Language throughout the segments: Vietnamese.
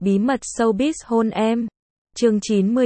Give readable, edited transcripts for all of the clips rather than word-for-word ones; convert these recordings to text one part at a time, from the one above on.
Bí mật showbiz hôn em. Chương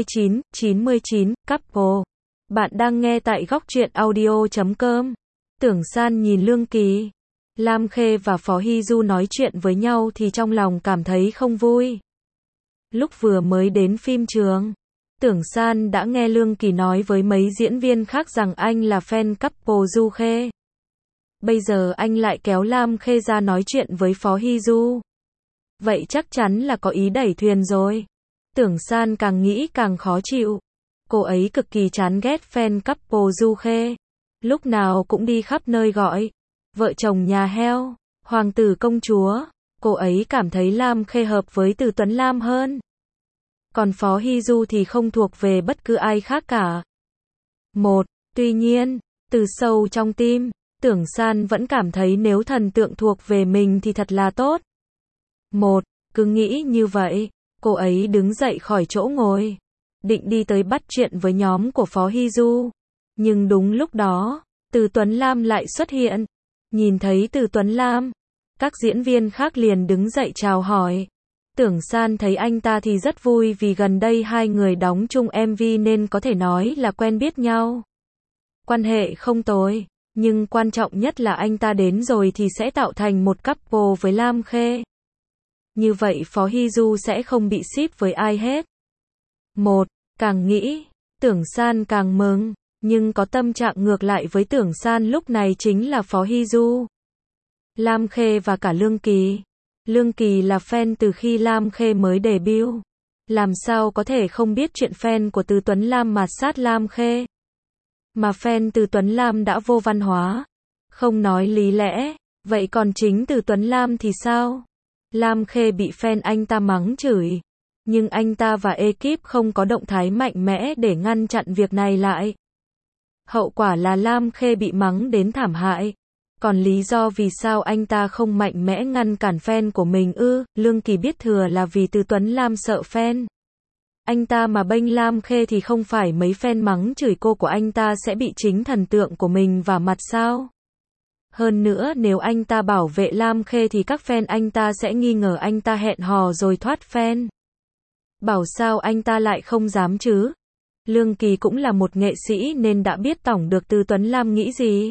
99, Couple. Bạn đang nghe tại góc truyện audio.com. Tưởng San nhìn Lương Kỳ, Lam Khê và Phó Hy Du nói chuyện với nhau thì trong lòng cảm thấy không vui. Lúc vừa mới đến phim trường, Tưởng San đã nghe Lương Kỳ nói với mấy diễn viên khác rằng anh là fan couple Du Khê. Bây giờ anh lại kéo Lam Khê ra nói chuyện với Phó Hy Du. Vậy chắc chắn là có ý đẩy thuyền rồi. Tưởng San càng nghĩ càng khó chịu. Cô ấy cực kỳ chán ghét fan couple Du Khê. Lúc nào cũng đi khắp nơi gọi vợ chồng nhà heo, hoàng tử công chúa. Cô ấy cảm thấy Lam Khê hợp với Từ Tuấn Lam hơn. Còn Phó Hy Du thì không thuộc về bất cứ ai khác cả. Tuy nhiên, từ sâu trong tim, Tưởng San vẫn cảm thấy nếu thần tượng thuộc về mình thì thật là tốt. Cứ nghĩ như vậy, cô ấy đứng dậy khỏi chỗ ngồi, định đi tới bắt chuyện với nhóm của Phó Hy Du. Nhưng đúng lúc đó, Từ Tuấn Lam lại xuất hiện. Nhìn thấy Từ Tuấn Lam, các diễn viên khác liền đứng dậy chào hỏi. Tưởng San thấy anh ta thì rất vui vì gần đây hai người đóng chung MV nên có thể nói là quen biết nhau. Quan hệ không tồi, nhưng quan trọng nhất là anh ta đến rồi thì sẽ tạo thành một couple với Lam Khê. Như vậy Phó Hy Du sẽ không bị ship với ai hết. Càng nghĩ, Tưởng San càng mừng, nhưng có tâm trạng ngược lại với Tưởng San lúc này chính là Phó Hy Du, Lam Khê và cả Lương Kỳ. Lương Kỳ là fan từ khi Lam Khê mới debut. Làm sao có thể không biết chuyện fan của Từ Tuấn Lam mạt sát Lam Khê. Mà fan Từ Tuấn Lam đã vô văn hóa, không nói lý lẽ, vậy còn chính Từ Tuấn Lam thì sao? Lam Khê bị fan anh ta mắng chửi, nhưng anh ta và ekip không có động thái mạnh mẽ để ngăn chặn việc này lại. Hậu quả là Lam Khê bị mắng đến thảm hại. Còn lý do vì sao anh ta không mạnh mẽ ngăn cản fan của mình Lương Kỳ biết thừa là vì Từ Tuấn Lam sợ fan. Anh ta mà bênh Lam Khê thì không phải mấy fan mắng chửi cô của anh ta sẽ bị chính thần tượng của mình vả mặt sao? Hơn nữa nếu anh ta bảo vệ Lam Khê thì các fan anh ta sẽ nghi ngờ anh ta hẹn hò rồi thoát fan. Bảo sao anh ta lại không dám chứ? Lương Kỳ cũng là một nghệ sĩ nên đã biết tổng được Từ Tuấn Lam nghĩ gì.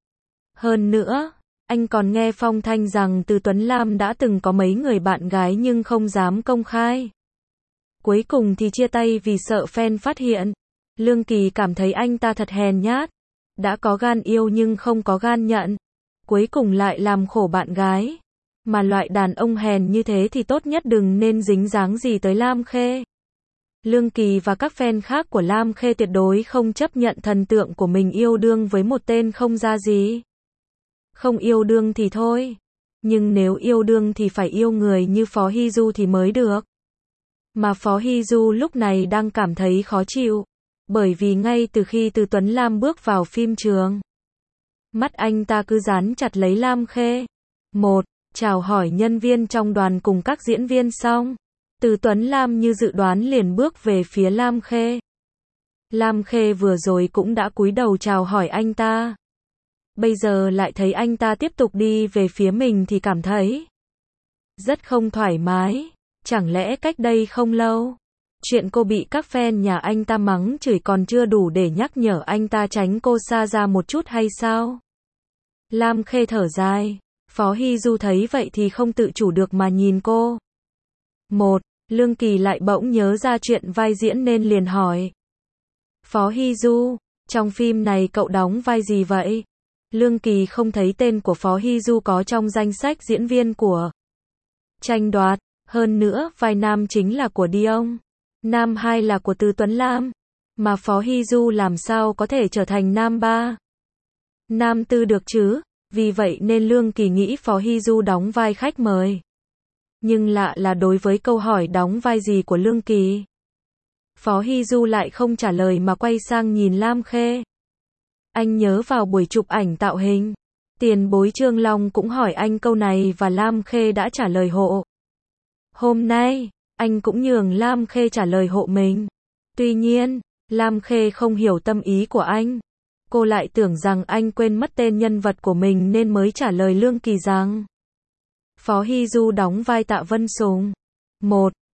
Hơn nữa, anh còn nghe phong thanh rằng Từ Tuấn Lam đã từng có mấy người bạn gái nhưng không dám công khai. Cuối cùng thì chia tay vì sợ fan phát hiện. Lương Kỳ cảm thấy anh ta thật hèn nhát. Đã có gan yêu nhưng không có gan nhận. Cuối cùng lại làm khổ bạn gái. Mà loại đàn ông hèn như thế thì tốt nhất đừng nên dính dáng gì tới Lam Khê. Lương Kỳ và các fan khác của Lam Khê tuyệt đối không chấp nhận thần tượng của mình yêu đương với một tên không ra gì. Không yêu đương thì thôi, nhưng nếu yêu đương thì phải yêu người như Phó Hy Du thì mới được. Mà Phó Hy Du lúc này đang cảm thấy khó chịu, bởi vì ngay từ khi Từ Tuấn Lam bước vào phim trường, mắt anh ta cứ dán chặt lấy Lam Khê. Chào hỏi nhân viên trong đoàn cùng các diễn viên xong, Từ Tuấn Lam như dự đoán liền bước về phía Lam Khê. Lam Khê vừa rồi cũng đã cúi đầu chào hỏi anh ta. Bây giờ lại thấy anh ta tiếp tục đi về phía mình thì cảm thấy rất không thoải mái. Chẳng lẽ cách đây không lâu, chuyện cô bị các fan nhà anh ta mắng chửi còn chưa đủ để nhắc nhở anh ta tránh cô xa ra một chút hay sao? Lam Khê thở dài. Phó Hy Du thấy vậy thì không tự chủ được mà nhìn cô. Lương Kỳ lại bỗng nhớ ra chuyện vai diễn nên liền hỏi. Phó Hy Du, trong phim này cậu đóng vai gì vậy? Lương Kỳ không thấy tên của Phó Hy Du có trong danh sách diễn viên của tranh đoạt. Hơn nữa, vai nam chính là của Dion, nam 2 là của Từ Tuấn Lam. Mà Phó Hy Du làm sao có thể trở thành nam 3, nam 4 được chứ? Vì vậy nên Lương Kỳ nghĩ Phó Hy Du đóng vai khách mời. Nhưng lạ là đối với câu hỏi đóng vai gì của Lương Kỳ, Phó Hy Du lại không trả lời mà quay sang nhìn Lam Khê. Anh nhớ vào buổi chụp ảnh tạo hình, tiền bối Trương Long cũng hỏi anh câu này và Lam Khê đã trả lời hộ. Hôm nay, anh cũng nhường Lam Khê trả lời hộ mình. Tuy nhiên, Lam Khê không hiểu tâm ý của anh. Cô lại tưởng rằng anh quên mất tên nhân vật của mình nên mới trả lời Lương Kỳ rằng Phó Hy Du đóng vai Tạ Vân Sùng.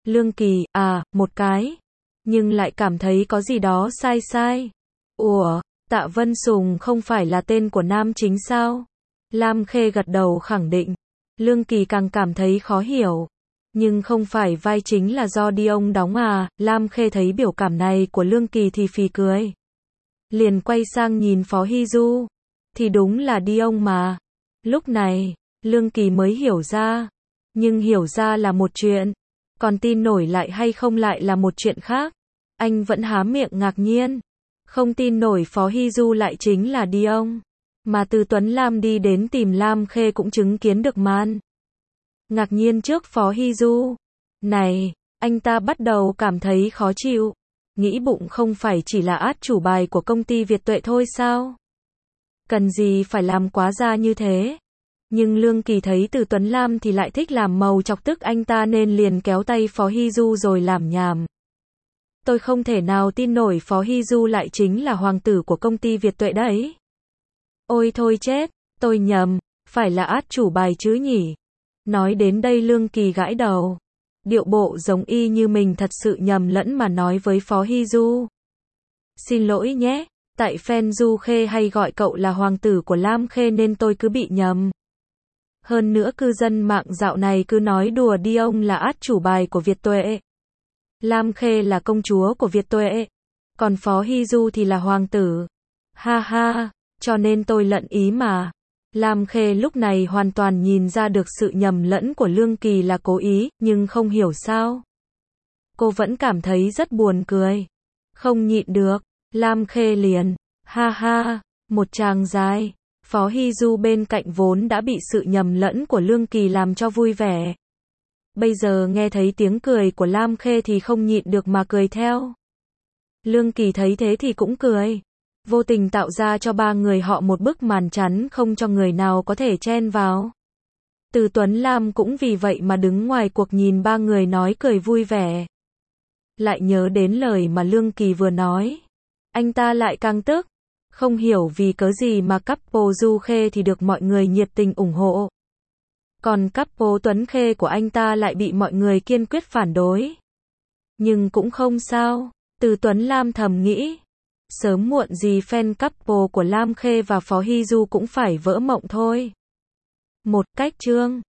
Lương Kỳ, một cái. Nhưng lại cảm thấy có gì đó sai sai. Ủa, Tạ Vân Sùng không phải là tên của nam chính sao? Lam Khê gật đầu khẳng định. Lương Kỳ càng cảm thấy khó hiểu. Nhưng không phải vai chính là do Dion đóng à? Lam Khê thấy biểu cảm này của Lương Kỳ thì phì cười. Liền quay sang nhìn Phó Hy Du. Thì đúng là Dion mà. Lúc này, Lương Kỳ mới hiểu ra. Nhưng hiểu ra là một chuyện. Còn tin nổi lại hay không lại là một chuyện khác. Anh vẫn há miệng ngạc nhiên. Không tin nổi Phó Hy Du lại chính là Dion. Mà từ Tuấn Lam đi đến tìm Lam Khê cũng chứng kiến được màn ngạc nhiên trước Phó Hy Du. Này, anh ta bắt đầu cảm thấy khó chịu. Nghĩ bụng không phải chỉ là át chủ bài của công ty Việt Tuệ thôi sao? Cần gì phải làm quá ra như thế? Nhưng Lương Kỳ thấy từ Tuấn Lam thì lại thích làm màu chọc tức anh ta nên liền kéo tay Phó Hy Du rồi làm nhảm. Tôi không thể nào tin nổi Phó Hy Du lại chính là hoàng tử của công ty Việt Tuệ đấy. Ôi thôi chết, tôi nhầm, phải là át chủ bài chứ nhỉ? Nói đến đây Lương Kỳ gãi đầu. Điệu bộ giống y như mình thật sự nhầm lẫn mà nói với Phó Hy Du. Xin lỗi nhé, tại fan Du Khê hay gọi cậu là hoàng tử của Lam Khê nên tôi cứ bị nhầm. Hơn nữa cư dân mạng dạo này cứ nói đùa Dion là át chủ bài của Việt Tuệ. Lam Khê là công chúa của Việt Tuệ. Còn Phó Hy Du thì là hoàng tử. Ha ha, cho nên tôi lận ý mà. Lam Khê lúc này hoàn toàn nhìn ra được sự nhầm lẫn của Lương Kỳ là cố ý, nhưng không hiểu sao. Cô vẫn cảm thấy rất buồn cười. Không nhịn được, Lam Khê liền, ha ha, một tràng dài. Phó Hy Du bên cạnh vốn đã bị sự nhầm lẫn của Lương Kỳ làm cho vui vẻ. Bây giờ nghe thấy tiếng cười của Lam Khê thì không nhịn được mà cười theo. Lương Kỳ thấy thế thì cũng cười. Vô tình tạo ra cho ba người họ một bức màn chắn không cho người nào có thể chen vào. Từ Tuấn Lam cũng vì vậy mà đứng ngoài cuộc nhìn ba người nói cười vui vẻ. Lại nhớ đến lời mà Lương Kỳ vừa nói. Anh ta lại càng tức. Không hiểu vì cớ gì mà couple Du Khê thì được mọi người nhiệt tình ủng hộ. Còn couple Tuấn Khê của anh ta lại bị mọi người kiên quyết phản đối. Nhưng cũng không sao. Từ Tuấn Lam thầm nghĩ. Sớm muộn gì fan couple của Lam Khê và Phó Hy Du cũng phải vỡ mộng thôi. Một cách chương